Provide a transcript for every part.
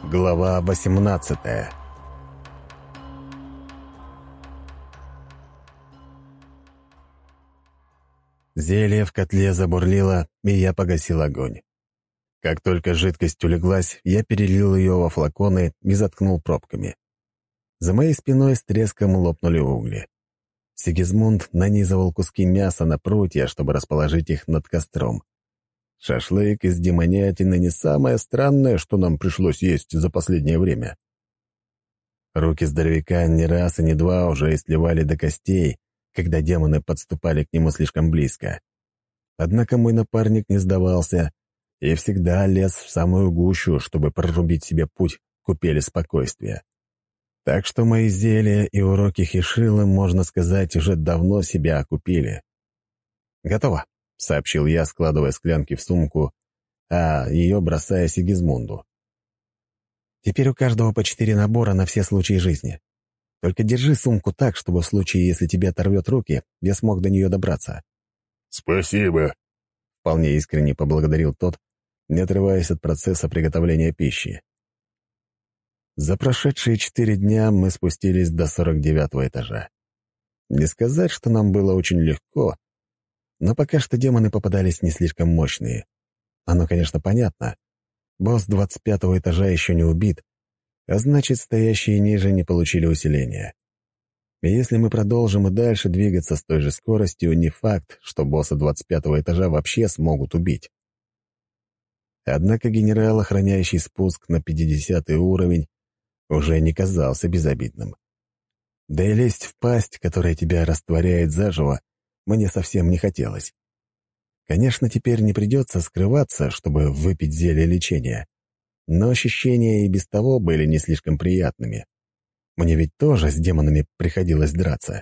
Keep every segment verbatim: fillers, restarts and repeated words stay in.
Глава восемнадцатая. Зелье в котле забурлило, и я погасил огонь. Как только жидкость улеглась, я перелил ее во флаконы и заткнул пробками. За моей спиной с треском лопнули угли. Сигизмунд нанизывал куски мяса на прутья, чтобы расположить их над костром. Шашлык из демонятины не самое странное, что нам пришлось есть за последнее время. Руки здоровяка не раз и не два уже истлевали до костей, когда демоны подступали к нему слишком близко. Однако мой напарник не сдавался и всегда лез в самую гущу, чтобы прорубить себе путь к купели спокойствия. Так что мои зелья и уроки Хишилы, можно сказать, уже давно себя окупили. «Готово», — сообщил я, складывая склянки в сумку, а ее бросая Сигизмунду. «Теперь у каждого по четыре набора на все случаи жизни. Только держи сумку так, чтобы в случае, если тебе оторвет руки, я смог до нее добраться». «Спасибо», — вполне искренне поблагодарил тот, не отрываясь от процесса приготовления пищи. За прошедшие четыре дня мы спустились до сорок девятого этажа. Не сказать, что нам было очень легко, но пока что демоны попадались не слишком мощные. Оно, конечно, понятно. Босс двадцать пятого этажа еще не убит, а значит, стоящие ниже не получили усиления. И если мы продолжим и дальше двигаться с той же скоростью, не факт, что босса двадцать пятого этажа вообще смогут убить. Однако генерал, охраняющий спуск на пятидесятый уровень, уже не казался безобидным. Да и лезть в пасть, которая тебя растворяет заживо, мне совсем не хотелось. Конечно, теперь не придется скрываться, чтобы выпить зелье лечения, но ощущения и без того были не слишком приятными. Мне ведь тоже с демонами приходилось драться.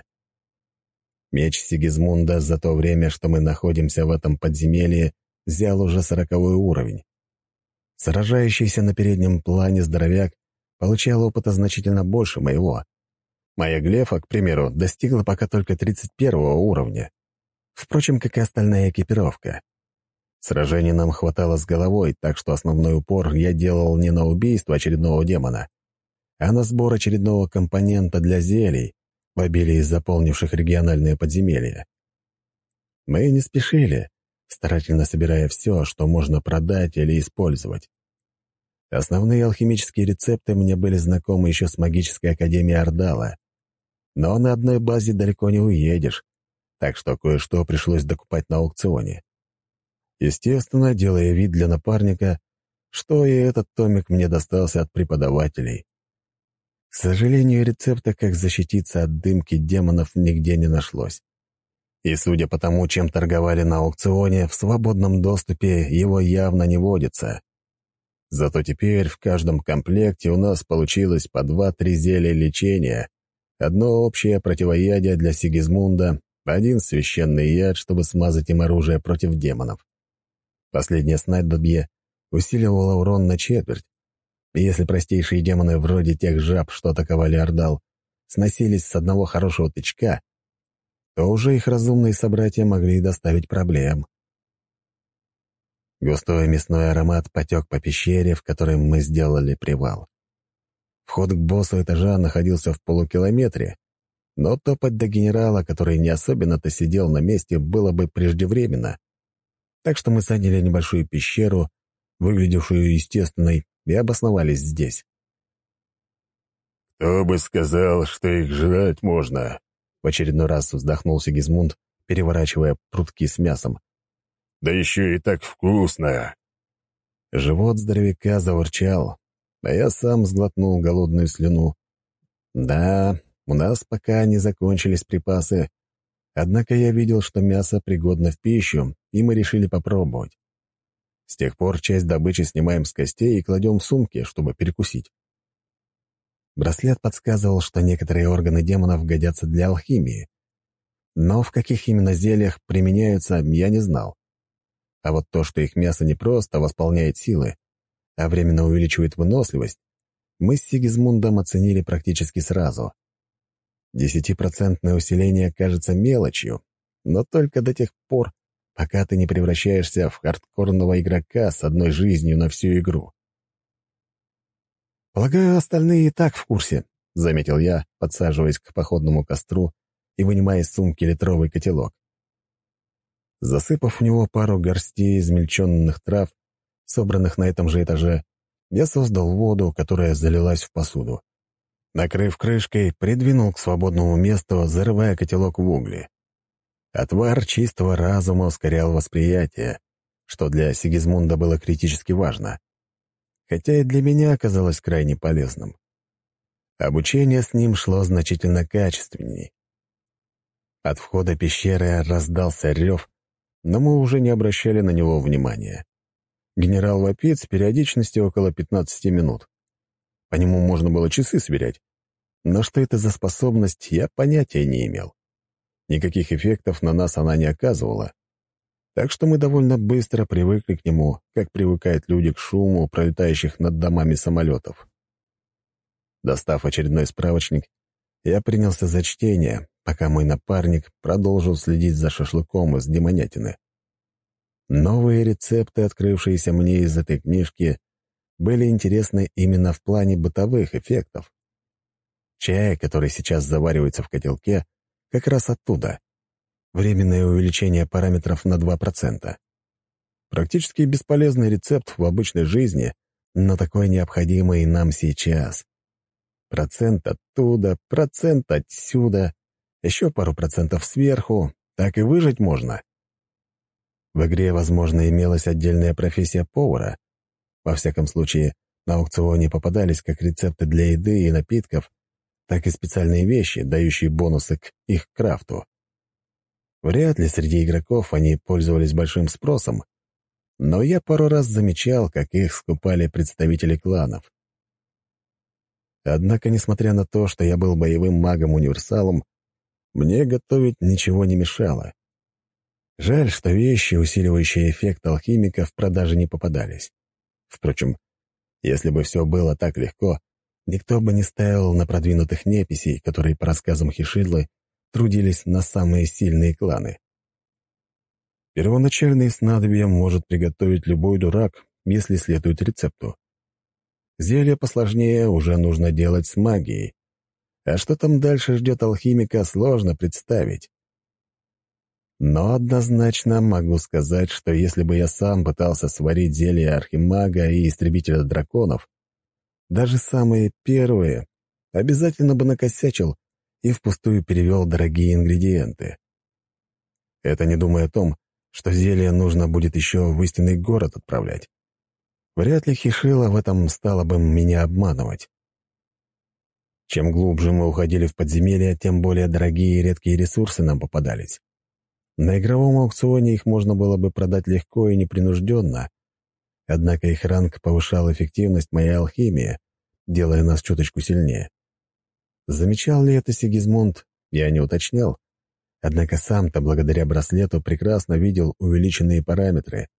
Меч Сигизмунда за то время, что мы находимся в этом подземелье, взял уже сороковой уровень. Сражающийся на переднем плане здоровяк получал опыта значительно больше моего. Моя глефа, к примеру, достигла пока только тридцать первого уровня. Впрочем, как и остальная экипировка. Сражений нам хватало с головой, так что основной упор я делал не на убийство очередного демона, а на сбор очередного компонента для зелий, в обилии заполнивших региональные подземелья. Мы не спешили, старательно собирая все, что можно продать или использовать. Основные алхимические рецепты мне были знакомы еще с магической академией Ордала. Но на одной базе далеко не уедешь, так что кое-что пришлось докупать на аукционе. Естественно, делая вид для напарника, что и этот томик мне достался от преподавателей. К сожалению, рецепта, как защититься от дымки демонов, нигде не нашлось. И судя по тому, чем торговали на аукционе, в свободном доступе его явно не водится. Зато теперь в каждом комплекте у нас получилось по два-три зелья лечения, одно общее противоядие для Сигизмунда, один священный яд, чтобы смазать им оружие против демонов. Последнее снадобье усиливало урон на четверть, и если простейшие демоны вроде тех жаб, что атаковали Ордал, сносились с одного хорошего тычка, то уже их разумные собратья могли доставить проблем. Густой мясной аромат потек по пещере, в которой мы сделали привал. Вход к боссу этажа находился в полукилометре, но топать до генерала, который не особенно-то сидел на месте, было бы преждевременно. Так что мы заняли небольшую пещеру, выглядевшую естественной, и обосновались здесь. «Кто бы сказал, что их жрать можно?» — в очередной раз вздохнул Сигизмунд, переворачивая прутки с мясом. «Да еще и так вкусно!» Живот здоровяка заурчал, а я сам сглотнул голодную слюну. Да, у нас пока не закончились припасы, однако я видел, что мясо пригодно в пищу, и мы решили попробовать. С тех пор часть добычи снимаем с костей и кладем в сумки, чтобы перекусить. Браслет подсказывал, что некоторые органы демонов годятся для алхимии, но в каких именно зельях применяются, я не знал. А вот то, что их мясо не просто восполняет силы, а временно увеличивает выносливость, мы с Сигизмундом оценили практически сразу. Десятипроцентное усиление кажется мелочью, но только до тех пор, пока ты не превращаешься в хардкорного игрока с одной жизнью на всю игру. «Полагаю, остальные и так в курсе», — заметил я, подсаживаясь к походному костру и вынимая из сумки литровый котелок. Засыпав в него пару горстей измельченных трав, собранных на этом же этаже, я создал воду, которая залилась в посуду. Накрыв крышкой, придвинул к свободному месту, зарывая котелок в угли. Отвар чистого разума ускорял восприятие, что для Сигизмунда было критически важно, хотя и для меня оказалось крайне полезным. Обучение с ним шло значительно качественней. От входа пещеры раздался рев, но мы уже не обращали на него внимания. Генерал вопит с периодичностью около пятнадцати минут. По нему можно было часы сверять, но что это за способность, я понятия не имел. Никаких эффектов на нас она не оказывала, так что мы довольно быстро привыкли к нему, как привыкают люди к шуму пролетающих над домами самолетов. Достав очередной справочник, я принялся за чтение, пока мой напарник продолжил следить за шашлыком из демонятины. Новые рецепты, открывшиеся мне из этой книжки, были интересны именно в плане бытовых эффектов. Чай, который сейчас заваривается в котелке, как раз оттуда. Временное увеличение параметров на два процента. Практически бесполезный рецепт в обычной жизни, но такой необходимый нам сейчас. Процент оттуда, процент отсюда, еще пару процентов сверху, так и выжить можно. В игре, возможно, имелась отдельная профессия повара. Во всяком случае, на аукционе попадались как рецепты для еды и напитков, так и специальные вещи, дающие бонусы к их крафту. Вряд ли среди игроков они пользовались большим спросом, но я пару раз замечал, как их скупали представители кланов. Однако, несмотря на то, что я был боевым магом-универсалом, мне готовить ничего не мешало. Жаль, что вещи, усиливающие эффект алхимика, в продаже не попадались. Впрочем, если бы все было так легко, никто бы не ставил на продвинутых неписей, которые, по рассказам Хишидлы, трудились на самые сильные кланы. Первоначальные снадобья может приготовить любой дурак, если следует рецепту. Зелье посложнее уже нужно делать с магией. А что там дальше ждет алхимика, сложно представить. Но однозначно могу сказать, что если бы я сам пытался сварить зелье архимага и истребителя драконов, даже самые первые обязательно бы накосячил и впустую перевел дорогие ингредиенты. Это не думая о том, что зелье нужно будет еще в истинный город отправлять. Вряд ли Хишила в этом стала бы меня обманывать. Чем глубже мы уходили в подземелье, тем более дорогие и редкие ресурсы нам попадались. На игровом аукционе их можно было бы продать легко и непринужденно, однако их ранг повышал эффективность моей алхимии, делая нас чуточку сильнее. Замечал ли это Сигизмунд, я не уточнял, однако сам-то благодаря браслету прекрасно видел увеличенные параметры.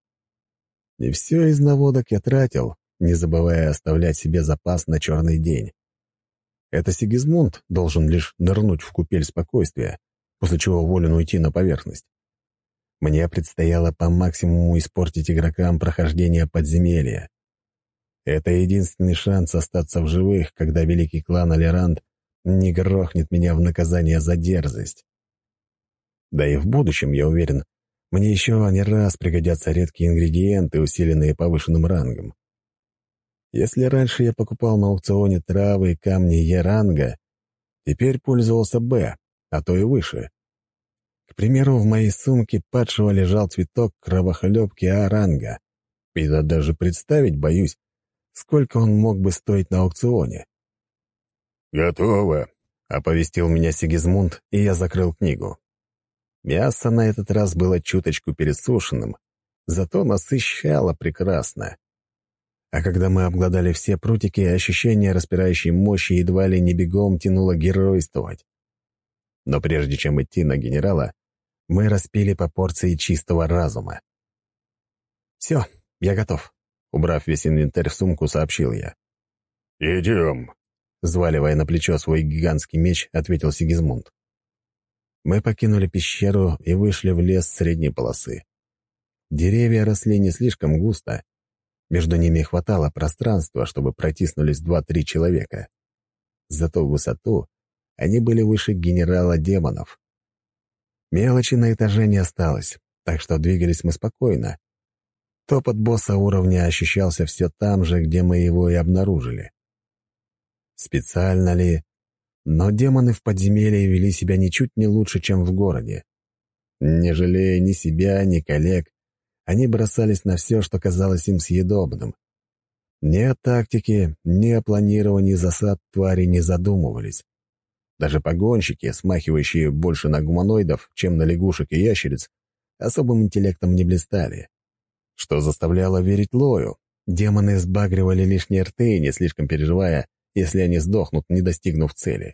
И все из наводок я тратил, не забывая оставлять себе запас на черный день. Это Сигизмунд должен лишь нырнуть в купель спокойствия, после чего волен уйти на поверхность. Мне предстояло по максимуму испортить игрокам прохождение подземелья. Это единственный шанс остаться в живых, когда великий клан Алеранд не грохнет меня в наказание за дерзость. Да и в будущем, я уверен, мне еще не раз пригодятся редкие ингредиенты, усиленные повышенным рангом. Если раньше я покупал на аукционе травы и камни Е-ранга, теперь пользовался Б, а то и выше. К примеру, в моей сумке падшего лежал цветок кровохлебки А-ранга. И да даже представить боюсь, сколько он мог бы стоить на аукционе. «Готово», — оповестил меня Сигизмунд, и я закрыл книгу. Мясо на этот раз было чуточку пересушенным, зато насыщало прекрасно. А когда мы обглодали все прутики, ощущение распирающей мощи едва ли не бегом тянуло геройствовать. Но прежде чем идти на генерала, мы распили по порции чистого разума. «Все, я готов», — убрав весь инвентарь в сумку, сообщил я. «Идем», — взваливая на плечо свой гигантский меч, ответил Сигизмунд. Мы покинули пещеру и вышли в лес средней полосы. Деревья росли не слишком густо, Между ними хватало пространства, чтобы протиснулись два-три человека. Зато в высоту они были выше генерала демонов. Мелочи на этаже не осталось, так что двигались мы спокойно. Топот босса уровня ощущался все там же, где мы его и обнаружили. Специально ли, но демоны в подземелье вели себя ничуть не лучше, чем в городе. Не жалея ни себя, ни коллег, они бросались на все, что казалось им съедобным. Ни о тактике, ни о планировании засад твари не задумывались. Даже погонщики, смахивающие больше на гуманоидов, чем на лягушек и ящериц, особым интеллектом не блистали. Что заставляло верить Лою. Демоны сбагривали лишние рты, не слишком переживая, если они сдохнут, не достигнув цели.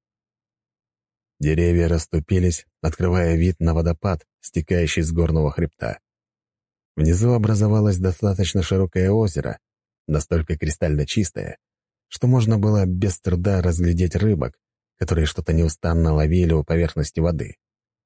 Деревья расступились, открывая вид на водопад, стекающий с горного хребта. Внизу образовалось достаточно широкое озеро, настолько кристально чистое, что можно было без труда разглядеть рыбок, которые что-то неустанно ловили у поверхности воды.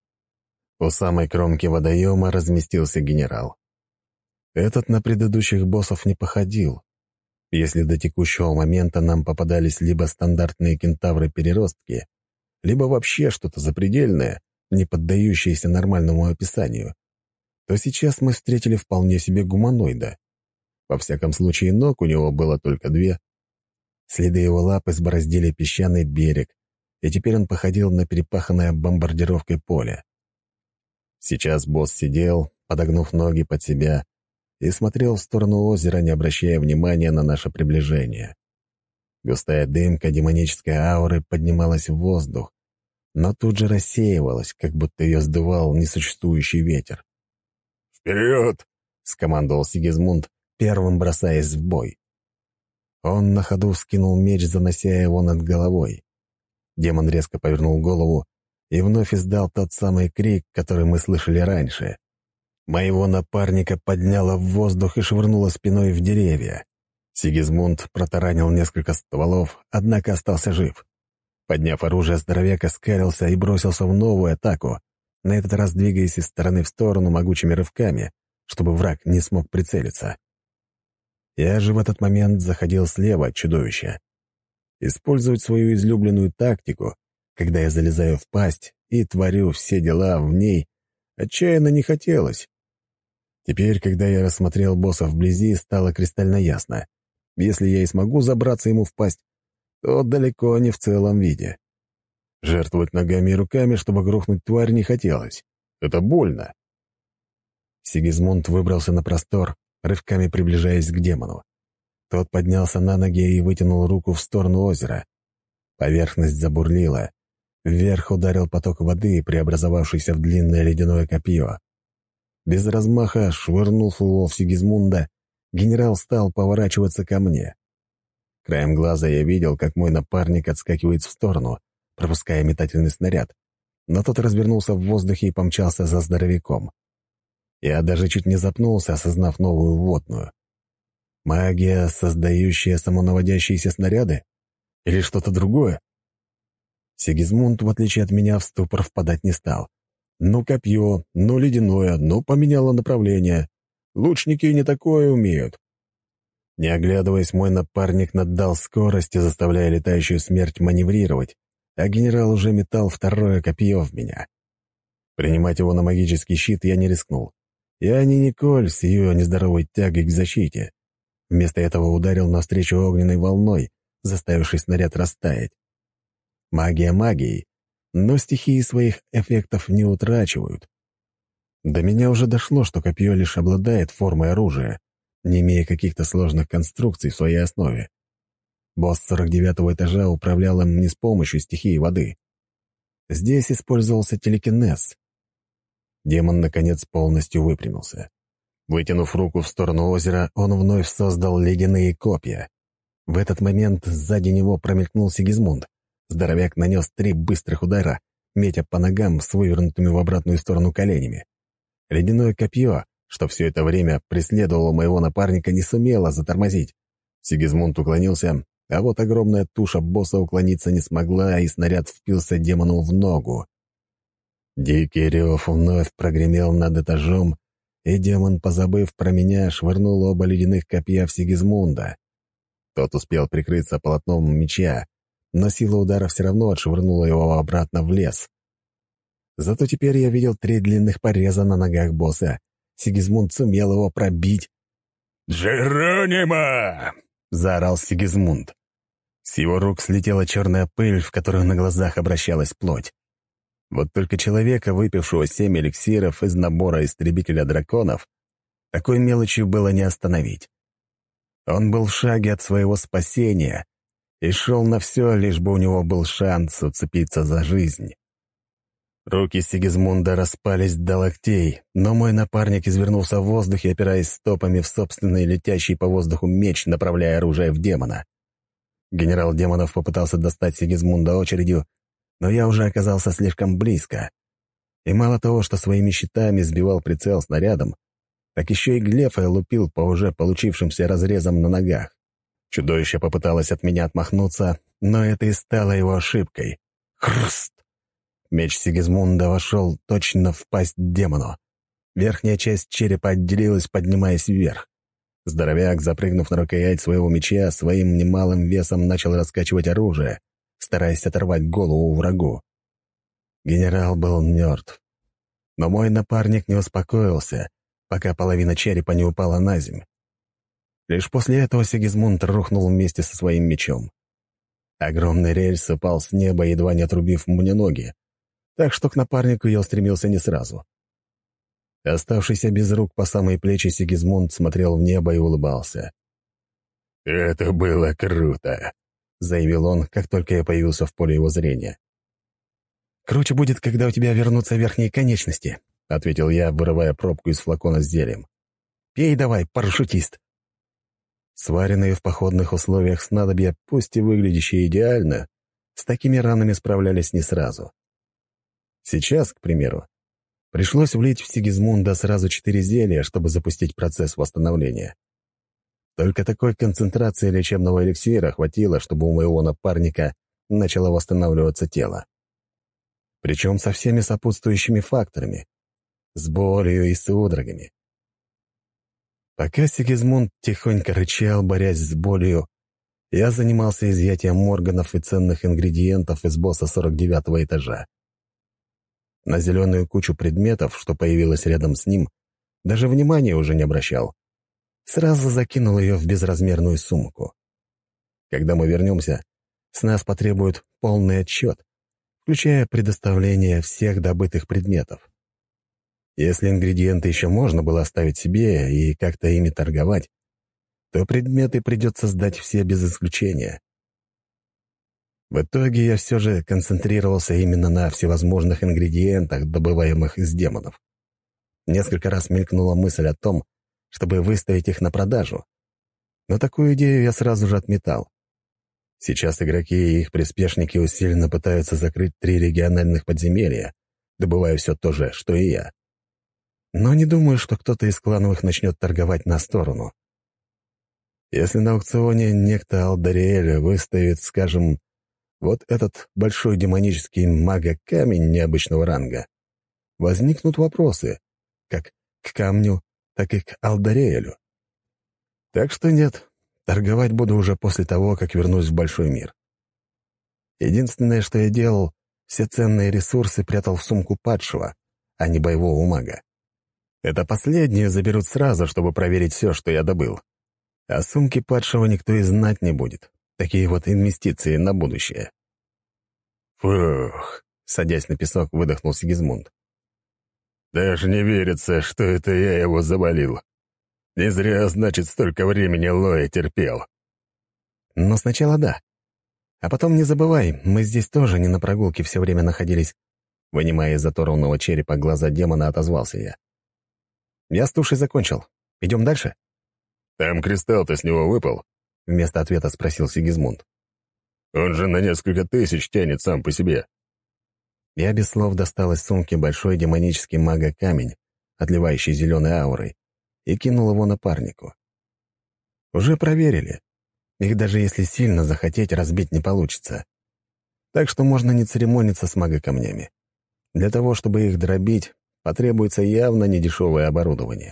У самой кромки водоема разместился генерал. Этот на предыдущих боссов не походил. Если до текущего момента нам попадались либо стандартные кентавры-переростки, либо вообще что-то запредельное, не поддающееся нормальному описанию, то сейчас мы встретили вполне себе гуманоида. Во всяком случае, ног у него было только две. Следы его лап избороздили песчаный берег, и теперь он походил на перепаханное бомбардировкой поле. Сейчас босс сидел, подогнув ноги под себя, и смотрел в сторону озера, не обращая внимания на наше приближение. Густая дымка демонической ауры поднималась в воздух, но тут же рассеивалась, как будто ее сдувал несуществующий ветер. «Вперед!» — скомандовал Сигизмунд, первым бросаясь в бой. Он на ходу вскинул меч, занося его над головой. Демон резко повернул голову и вновь издал тот самый крик, который мы слышали раньше. Моего напарника подняло в воздух и швырнуло спиной в деревья. Сигизмунд протаранил несколько стволов, однако остался жив. Подняв оружие, здоровяк оскалился и бросился в новую атаку, на этот раз двигаясь из стороны в сторону могучими рывками, чтобы враг не смог прицелиться. Я же в этот момент заходил слева от чудовища. Использовать свою излюбленную тактику, когда я залезаю в пасть и творю все дела в ней, отчаянно не хотелось. Теперь, когда я рассмотрел босса вблизи, стало кристально ясно. Если я и смогу забраться ему в пасть, то далеко не в целом виде. Жертвовать ногами и руками, чтобы грохнуть тварь, не хотелось. Это больно. Сигизмунд выбрался на простор, рывками приближаясь к демону. Тот поднялся на ноги и вытянул руку в сторону озера. Поверхность забурлила. Вверх ударил поток воды, преобразовавшийся в длинное ледяное копье. Без размаха, швырнув его в Сигизмунда, генерал стал поворачиваться ко мне. Краем глаза я видел, как мой напарник отскакивает в сторону, пропуская метательный снаряд, но тот развернулся в воздухе и помчался за здоровяком. Я даже чуть не запнулся, осознав новую вводную. Магия, создающая самонаводящиеся снаряды? Или что-то другое? Сигизмунд, в отличие от меня, в ступор впадать не стал. Ну копье, ну ледяное, ну поменяло направление. Лучники не такое умеют. Не оглядываясь, мой напарник наддал скорости, заставляя летающую смерть маневрировать, а генерал уже метал второе копье в меня. Принимать его на магический щит я не рискнул. Я не Николь с ее нездоровой тягой к защите. Вместо этого ударил навстречу огненной волной, заставивший снаряд растаять. Магия магией, но стихии своих эффектов не утрачивают. До меня уже дошло, что копье лишь обладает формой оружия, не имея каких-то сложных конструкций в своей основе. Босс сорок девятого этажа управлял им не с помощью стихии воды. Здесь использовался телекинез. Демон, наконец, полностью выпрямился. Вытянув руку в сторону озера, он вновь создал ледяные копья. В этот момент сзади него промелькнул Сигизмунд. Здоровяк нанес три быстрых удара, метя по ногам с вывернутыми в обратную сторону коленями. Ледяное копье, что все это время преследовало моего напарника, не сумело затормозить. Сигизмунд уклонился, а вот огромная туша босса уклониться не смогла, и снаряд впился демону в ногу. Дикий рев вновь прогремел над этажом, и демон, позабыв про меня, швырнул оба ледяных копья в Сигизмунда. Тот успел прикрыться полотном меча, но сила удара все равно отшвырнула его обратно в лес. Зато теперь я видел три длинных пореза на ногах босса. Сигизмунд сумел его пробить. «Джеронимо!» — заорал Сигизмунд. С его рук слетела черная пыль, в которую на глазах обращалась плоть. Вот только человека, выпившего семь эликсиров из набора истребителя драконов, такой мелочью было не остановить. Он был в шаге от своего спасения и шел на все, лишь бы у него был шанс уцепиться за жизнь. Руки Сигизмунда распались до локтей, но мой напарник извернулся в воздухе, опираясь стопами в собственный летящий по воздуху меч, направляя оружие в демона. Генерал демонов попытался достать Сигизмунда очередью, но я уже оказался слишком близко. И мало того, что своими щитами сбивал прицел снарядом, так еще и глефой лупил по уже получившимся разрезам на ногах. Чудовище попыталось от меня отмахнуться, но это и стало его ошибкой. Хруст! Меч Сигизмунда вошел точно в пасть демону. Верхняя часть черепа отделилась, поднимаясь вверх. Здоровяк, запрыгнув на рукоять своего меча, своим немалым весом начал раскачивать оружие, стараясь оторвать голову врагу. Генерал был мертв. Но мой напарник не успокоился, пока половина черепа не упала на землю. Лишь после этого Сигизмунд рухнул вместе со своим мечом. Огромный рельс упал с неба, едва не отрубив мне ноги, так что к напарнику я устремился не сразу. Оставшийся без рук по самые плечи Сигизмунд смотрел в небо и улыбался. «Это было круто», — заявил он, как только я появился в поле его зрения. «Круче будет, когда у тебя вернутся верхние конечности», — ответил я, вырывая пробку из флакона с зельем. «Пей давай, парашютист». Сваренные в походных условиях снадобья, пусть и выглядящие идеально, с такими ранами справлялись не сразу. Сейчас, к примеру, пришлось влить в Сигизмунда сразу четыре зелья, чтобы запустить процесс восстановления. Только такой концентрации лечебного эликсира хватило, чтобы у моего напарника начало восстанавливаться тело. Причем со всеми сопутствующими факторами, с болью и судорогами. Пока Сигизмунд тихонько рычал, борясь с болью, я занимался изъятием органов и ценных ингредиентов из босса сорок девятого этажа. На зеленую кучу предметов, что появилась рядом с ним, даже внимания уже не обращал. Сразу закинул ее в безразмерную сумку. Когда мы вернемся, с нас потребуют полный отчет, включая предоставление всех добытых предметов. Если ингредиенты еще можно было оставить себе и как-то ими торговать, то предметы придется сдать все без исключения. В итоге я все же концентрировался именно на всевозможных ингредиентах, добываемых из демонов. Несколько раз мелькнула мысль о том, чтобы выставить их на продажу. Но такую идею я сразу же отметал. Сейчас игроки и их приспешники усиленно пытаются закрыть три региональных подземелья, добывая все то же, что и я. Но не думаю, что кто-то из клановых начнет торговать на сторону. Если на аукционе некто Алдариэль выставит, скажем, вот этот большой демонический мага-камень необычного ранга, возникнут вопросы, как к камню, так и к Алдариэлю. Так что нет, торговать буду уже после того, как вернусь в большой мир. Единственное, что я делал, все ценные ресурсы прятал в сумку падшего, а не боевого мага. Это последнее заберут сразу, чтобы проверить все, что я добыл. А сумки падшего никто и знать не будет. Такие вот инвестиции на будущее. «Фух», — садясь на песок, выдохнул Сигизмунд. «Даже не верится, что это я его завалил. Не зря, значит, столько времени Лоя терпел». «Но сначала да. А потом не забывай, мы здесь тоже не на прогулке все время находились». Вынимая из оторванного черепа глаза демона, отозвался я. «Я с тушей закончил. Идем дальше?» «Там кристалл-то с него выпал?» — вместо ответа спросил Сигизмунд. «Он же на несколько тысяч тянет сам по себе». Я без слов достал из сумки большой демонический мага-камень, отливающий зеленой аурой, и кинул его напарнику. Уже проверили. Их даже если сильно захотеть, разбить не получится. Так что можно не церемониться с мага-камнями. Для того, чтобы их дробить, потребуется явно недешевое оборудование.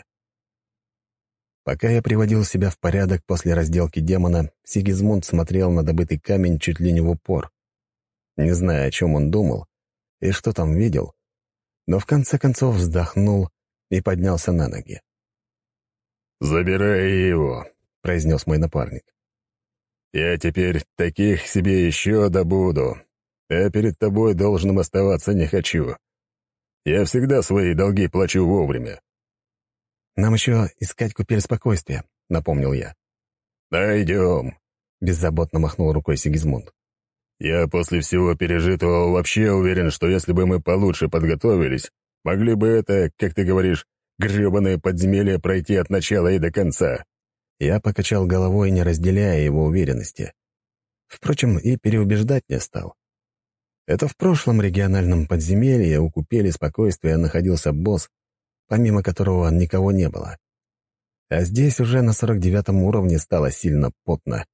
Пока я приводил себя в порядок после разделки демона, Сигизмунд смотрел на добытый камень чуть ли не в упор. Не зная, о чем он думал и что там видел, но в конце концов вздохнул и поднялся на ноги. «Забирай его», — произнес мой напарник. «Я теперь таких себе еще добуду, а перед тобой должным оставаться не хочу. Я всегда свои долги плачу вовремя». «Нам еще искать купель спокойствия», — напомнил я. «Найдем», — беззаботно махнул рукой Сигизмунд. «Я после всего пережитого вообще уверен, что если бы мы получше подготовились, могли бы это, как ты говоришь, грёбаное подземелье пройти от начала и до конца». Я покачал головой, не разделяя его уверенности. Впрочем, и переубеждать не стал. Это в прошлом региональном подземелье у купели спокойствия находился босс, помимо которого никого не было. А здесь уже на сорок девятом уровне стало сильно потно.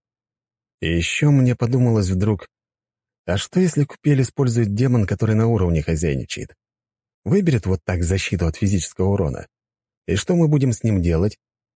И еще мне подумалось вдруг, а что если купель использует демон, который на уровне хозяйничает? Выберет вот так защиту от физического урона. И что мы будем с ним делать?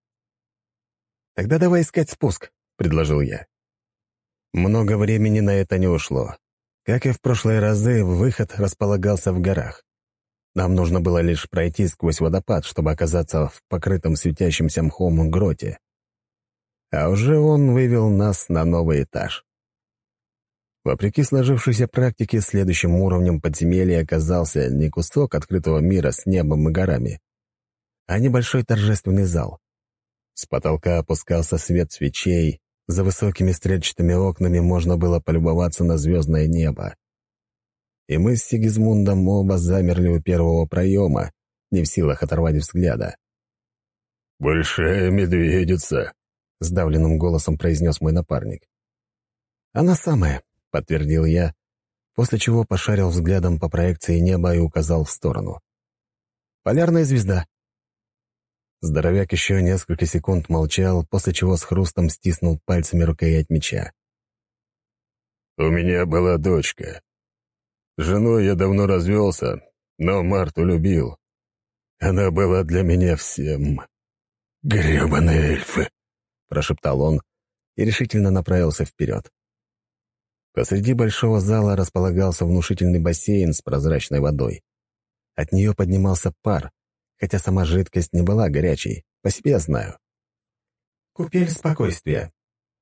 «Тогда давай искать спуск», — предложил я. Много времени на это не ушло. Как и в прошлые разы, выход располагался в горах. Нам нужно было лишь пройти сквозь водопад, чтобы оказаться в покрытом светящимся мхом гроте. А уже он вывел нас на новый этаж. Вопреки сложившейся практике, следующим уровнем подземелья оказался не кусок открытого мира с небом и горами, а небольшой торжественный зал. С потолка опускался свет свечей, за высокими стрельчатыми окнами можно было полюбоваться на звездное небо. И мы с Сигизмундом оба замерли у первого проема, не в силах оторвать взгляда. «Большая медведица», — сдавленным голосом произнес мой напарник. «Она самая», — подтвердил я, после чего пошарил взглядом по проекции неба и указал в сторону. «Полярная звезда». Здоровяк еще несколько секунд молчал, после чего с хрустом стиснул пальцами рукоять меча. «У меня была дочка. С женой я давно развелся, но Марту любил. Она была для меня всем. Гребаные эльфы!» — прошептал он и решительно направился вперед. Посреди большого зала располагался внушительный бассейн с прозрачной водой. От нее поднимался пар, хотя сама жидкость не была горячей, по себе знаю. «Купель спокойствия».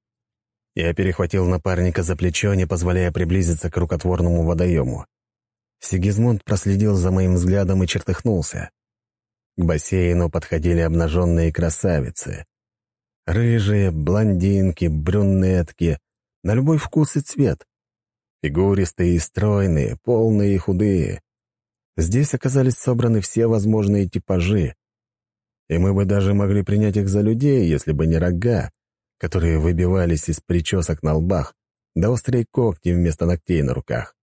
Я перехватил напарника за плечо, не позволяя приблизиться к рукотворному водоему. Сигизмунд проследил за моим взглядом и чертыхнулся. К бассейну подходили обнаженные красавицы. Рыжие, блондинки, брюнетки, на любой вкус и цвет. Фигуристые и стройные, полные и худые. Здесь оказались собраны все возможные типажи, и мы бы даже могли принять их за людей, если бы не рога, которые выбивались из причесок на лбах, да острые когти вместо ногтей на руках.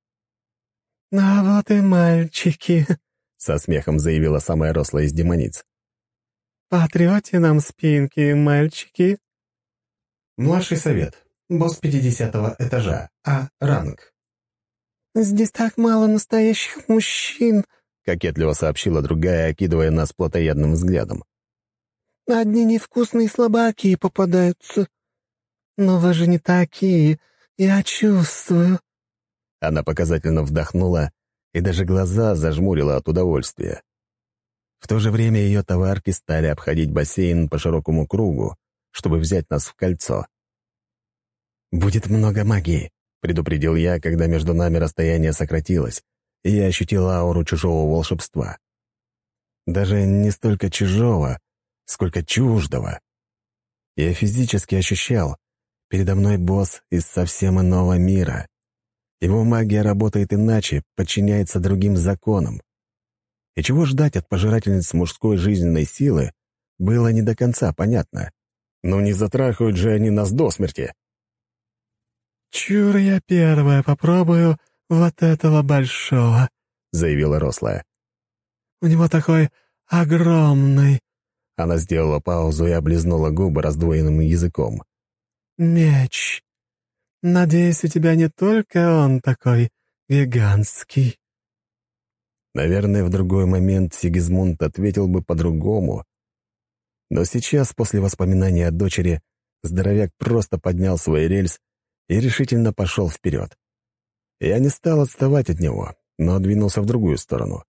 «А вот и мальчики», — со смехом заявила самая рослая из демониц. «Потрете нам спинки, мальчики?» Младший совет. Босс пятидесятого этажа. А. Ранг. «Здесь так мало настоящих мужчин», — кокетливо сообщила другая, окидывая нас плотоядным взглядом. «Одни невкусные слабаки попадаются. Но вы же не такие, я чувствую». Она показательно вдохнула и даже глаза зажмурила от удовольствия. В то же время ее товарки стали обходить бассейн по широкому кругу, чтобы взять нас в кольцо. «Будет много магии», — предупредил я, когда между нами расстояние сократилось, и я ощутил ауру чужого волшебства. Даже не столько чужого, сколько чуждого. Я физически ощущал, передо мной босс из совсем иного мира. Его магия работает иначе, подчиняется другим законам. И чего ждать от пожирательниц мужской жизненной силы, было не до конца понятно. Но не затрахают же они нас до смерти. «Чур я первая попробую вот этого большого», — заявила рослая. «У него такой огромный...» Она сделала паузу и облизнула губы раздвоенным языком. «Меч. Надеюсь, у тебя не только он такой гигантский». Наверное, в другой момент Сигизмунд ответил бы по-другому. Но сейчас, после воспоминаний о дочери, здоровяк просто поднял свой рельс и решительно пошел вперед. Я не стал отставать от него, но двинулся в другую сторону.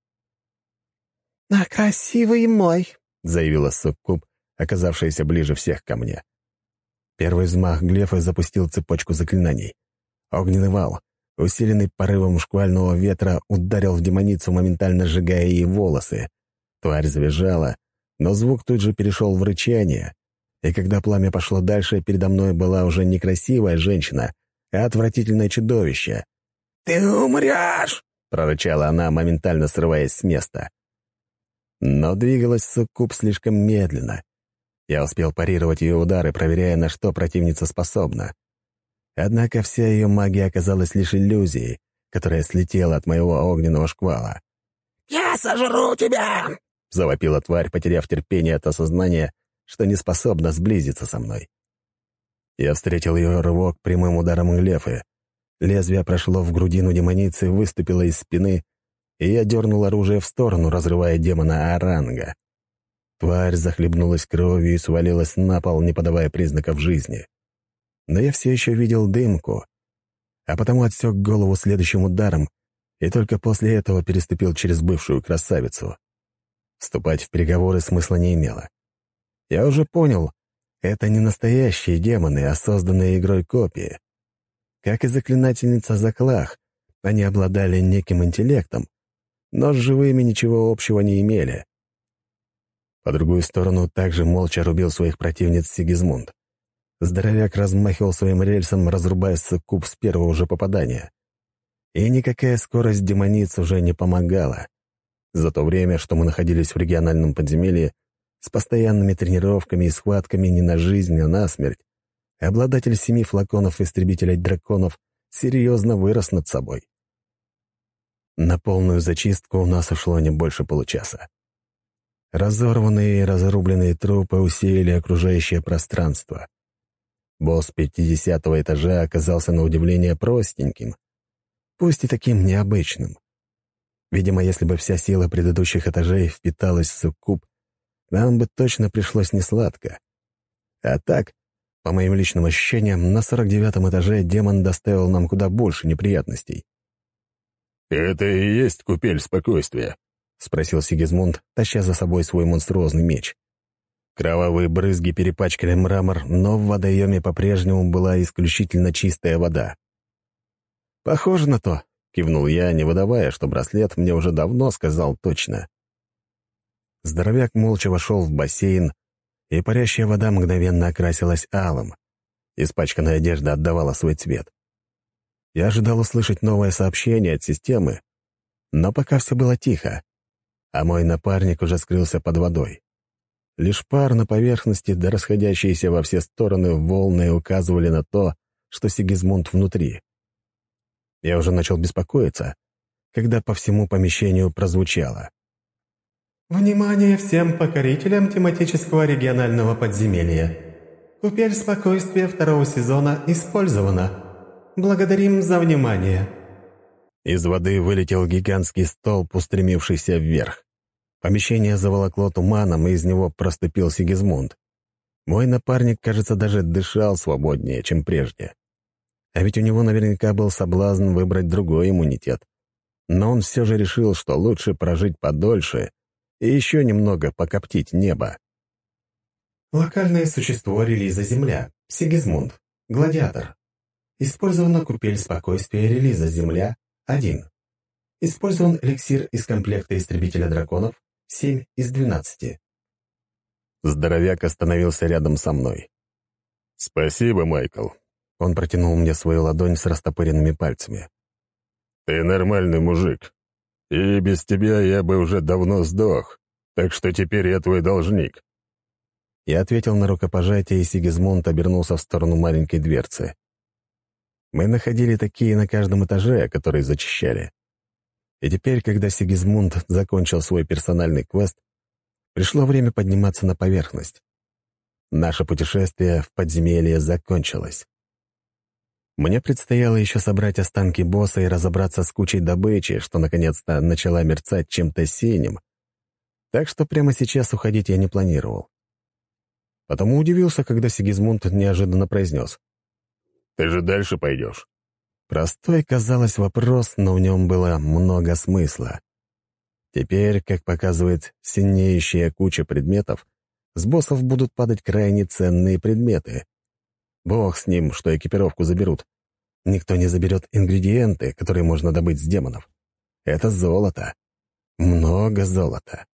«А красивый мой», — заявила Суккуб, оказавшаяся ближе всех ко мне. Первый взмах глефа запустил цепочку заклинаний. Огненный вал, усиленный порывом шквального ветра, ударил в демоницу, моментально сжигая ей волосы. Тварь завизжала, но звук тут же перешел в рычание, и когда пламя пошло дальше, передо мной была уже не красивая женщина, а отвратительное чудовище. «Ты умрешь!» — прорычала она, моментально срываясь с места. Но двигалась Суккуб слишком медленно. Я успел парировать ее удары, проверяя, на что противница способна. Однако вся ее магия оказалась лишь иллюзией, которая слетела от моего огненного шквала. «Я сожру тебя!» — завопила тварь, потеряв терпение от осознания, что не способна сблизиться со мной. Я встретил ее рывок прямым ударом глефы. Лезвие прошло в грудину демоницы, выступило из спины, и я дернул оружие в сторону, разрывая демона Аранга. Тварь захлебнулась кровью и свалилась на пол, не подавая признаков жизни. Но я все еще видел дымку, а потому отсек голову следующим ударом и только после этого переступил через бывшую красавицу. Вступать в переговоры смысла не имело. Я уже понял, это не настоящие демоны, а созданные игрой копии. Как и заклинательница Заклах, они обладали неким интеллектом, но с живыми ничего общего не имели. По другую сторону также молча рубил своих противниц Сигизмунд. Здоровяк размахивал своим рельсом, разрубая Суккуб с первого же попадания. И никакая скорость демониц уже не помогала. За то время, что мы находились в региональном подземелье, с постоянными тренировками и схватками не на жизнь, а на смерть, обладатель семи флаконов истребителей драконов серьезно вырос над собой. На полную зачистку у нас ушло не больше получаса. Разорванные и разрубленные трупы усеяли окружающее пространство. Босс пятидесятого этажа оказался на удивление простеньким, пусть и таким необычным. Видимо, если бы вся сила предыдущих этажей впиталась в Суккуб, нам бы точно пришлось несладко. А так, по моим личным ощущениям, на сорок девятом этаже демон доставил нам куда больше неприятностей. «Это и есть купель спокойствия?» — спросил Сигизмунд, таща за собой свой монструозный меч. Кровавые брызги перепачкали мрамор, но в водоеме по-прежнему была исключительно чистая вода. «Похоже на то», — кивнул я, не выдавая, что браслет мне уже давно сказал точно. Здоровяк молча вошел в бассейн, и парящая вода мгновенно окрасилась алым. Испачканная одежда отдавала свой цвет. Я ожидал услышать новое сообщение от системы, но пока все было тихо, а мой напарник уже скрылся под водой. Лишь пар на поверхности да расходящиеся во все стороны волны указывали на то, что Сигизмунд внутри. Я уже начал беспокоиться, когда по всему помещению прозвучало: «Внимание всем покорителям тематического регионального подземелья! Купель спокойствия второго сезона использована. Благодарим за внимание!» Из воды вылетел гигантский столб, устремившийся вверх. Помещение заволокло туманом, и из него проступил Сигизмунд. Мой напарник, кажется, даже дышал свободнее, чем прежде. А ведь у него наверняка был соблазн выбрать другой иммунитет. Но он все же решил, что лучше прожить подольше и еще немного покоптить небо. Локальное существо релиза Земля. Сигизмунд. Гладиатор. Использована купель спокойствия релиза Земля один. Использован эликсир из комплекта истребителя драконов семь из двенадцати. Здоровяк остановился рядом со мной. «Спасибо, Майкл». Он протянул мне свою ладонь с растопыренными пальцами. «Ты нормальный мужик. И без тебя я бы уже давно сдох, так что теперь я твой должник». Я ответил на рукопожатие, и Сигизмунд обернулся в сторону маленькой дверцы. Мы находили такие на каждом этаже, которые зачищали. И теперь, когда Сигизмунд закончил свой персональный квест, пришло время подниматься на поверхность. Наше путешествие в подземелье закончилось. Мне предстояло еще собрать останки босса и разобраться с кучей добычи, что наконец-то начала мерцать чем-то синим. Так что прямо сейчас уходить я не планировал. Потому удивился, когда Сигизмунд неожиданно произнес: «Ты же дальше пойдешь?» Простой, казалось, вопрос, но в нем было много смысла. Теперь, как показывает синеющая куча предметов, с боссов будут падать крайне ценные предметы. Бог с ним, что экипировку заберут. Никто не заберет ингредиенты, которые можно добыть с демонов. Это золото. Много золота.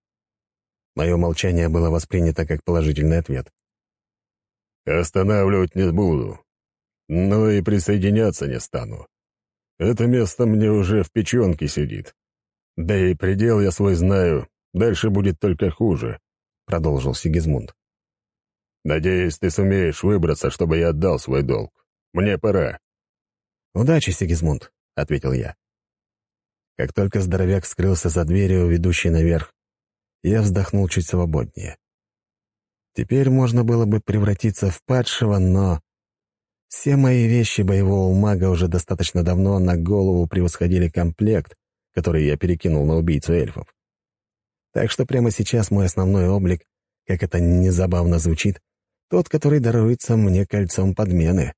Мое молчание было воспринято как положительный ответ. «Останавливать не буду, но и присоединяться не стану. Это место мне уже в печенке сидит. Да и предел я свой знаю, дальше будет только хуже», — продолжил Сигизмунд. «Надеюсь, ты сумеешь выбраться, чтобы я отдал свой долг. Мне пора». «Удачи, Сигизмунд», — ответил я. Как только здоровяк скрылся за дверью, ведущей наверх, я вздохнул чуть свободнее. Теперь можно было бы превратиться в падшего, но все мои вещи боевого мага уже достаточно давно на голову превосходили комплект, который я перекинул на убийцу эльфов. Так что прямо сейчас мой основной облик, как это незабавно звучит, тот, который даруется мне кольцом подмены.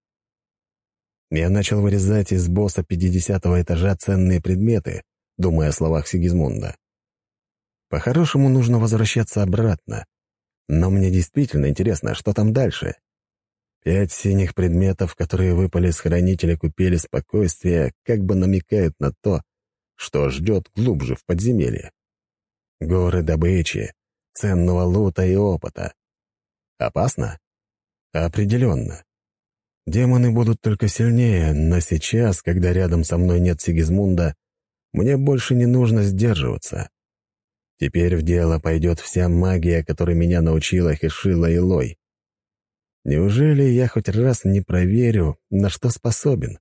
Я начал вырезать из босса пятидесятого этажа ценные предметы, думая о словах Сигизмунда. По-хорошему нужно возвращаться обратно, но мне действительно интересно, что там дальше. Пять синих предметов, которые выпали с хранителя купели спокойствия, как бы намекают на то, что ждет глубже в подземелье. Горы добычи, ценного лута и опыта. Опасно? Определенно. Демоны будут только сильнее, но сейчас, когда рядом со мной нет Сигизмунда, мне больше не нужно сдерживаться. Теперь в дело пойдет вся магия, которой меня научила Хешила Илой. Неужели я хоть раз не проверю, на что способен?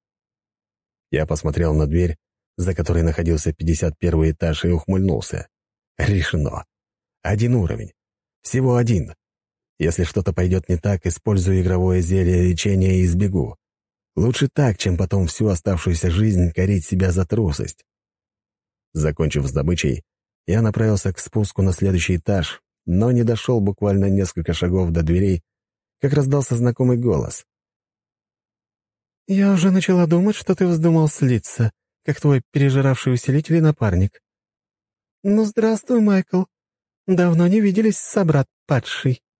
Я посмотрел на дверь, за которой находился пятьдесят первый этаж, и ухмыльнулся. Решено. Один уровень. Всего один. Если что-то пойдет не так, использую игровое зелье лечения и избегу. Лучше так, чем потом всю оставшуюся жизнь корить себя за трусость. Закончив с добычей, я направился к спуску на следующий этаж, но не дошел буквально несколько шагов до дверей, как раздался знакомый голос. «Я уже начала думать, что ты вздумал слиться, как твой пережиравший усилитель и напарник. Ну, здравствуй, Майкл. Давно не виделись, собрат падший».